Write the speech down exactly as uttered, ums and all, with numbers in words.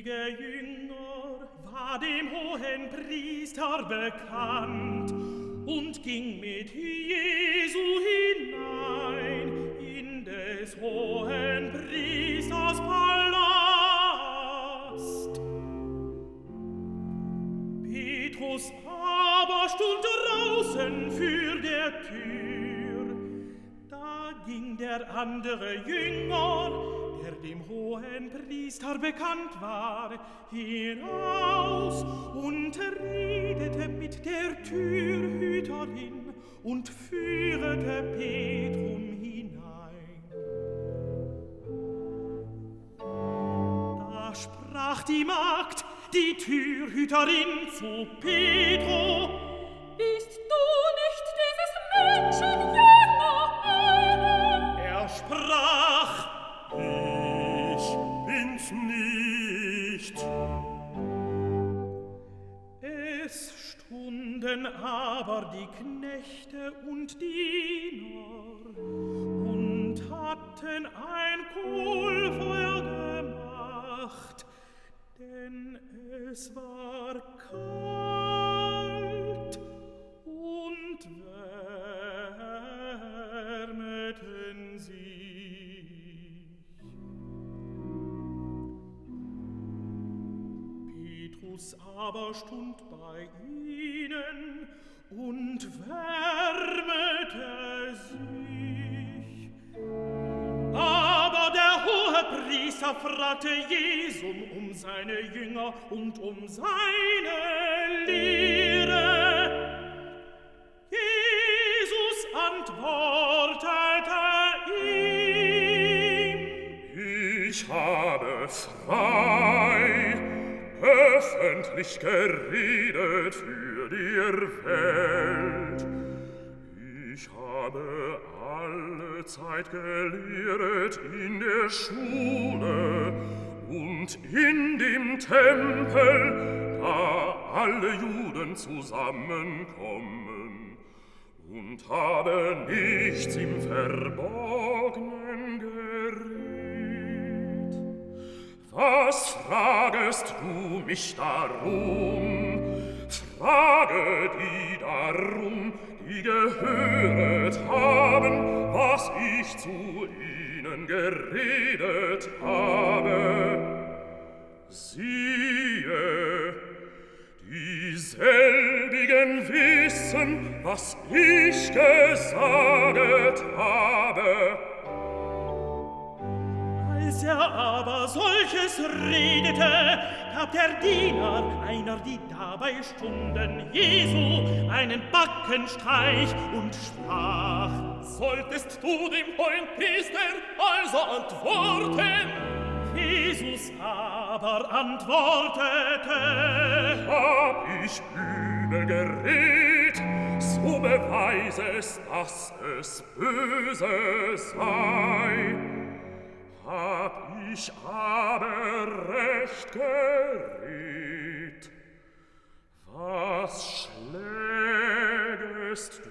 heilige Jünger war dem hohen Priester bekannt und ging mit Jesu hinein in des hohen Priesters Palast. Petrus aber stund draußen für der Tür. Da ging der andere Jünger, der dem hohen Priester bekannt war, hinaus und redete mit der Türhüterin und führete Petrum hinein. Da sprach die Magd, die Türhüterin, zu Petro: Bist du nicht dieses Menschen Jünger, Herr? Er sprach: Ich bin's nicht. Es stunden aber die Knechte und Diener und hatten ein Kohlfeuer gemacht, denn es war kalt, und wärmeten sich. Petrus aber stund bei ihnen und wärmete sich. Aber der Hohepriester fragte Jesum um seine Jünger und um seine Lehre. Jesus antwortete ihm: Ich habe frei, öffentlich geredet für die Welt. Ich habe alle Zeit gelehret in der Schule und in dem Tempel, da alle Juden zusammenkommen, und habe nichts im Verborgenen geredet. Was fragest du mich darum? Frage die darum, die gehöret haben, was ich zu ihnen geredet habe. Siehe, dieselbigen wissen, was ich gesaget habe. Als er aber solches redete, gab der Diener, einer, die dabei stunden, Jesu einen Backenstreich und sprach: Solltest du dem hohen Priester also antworten? Jesus aber antwortete: Hab ich übel geredt, so beweis es, dass es böse sei. Hab ich aber recht geredet, was schlägest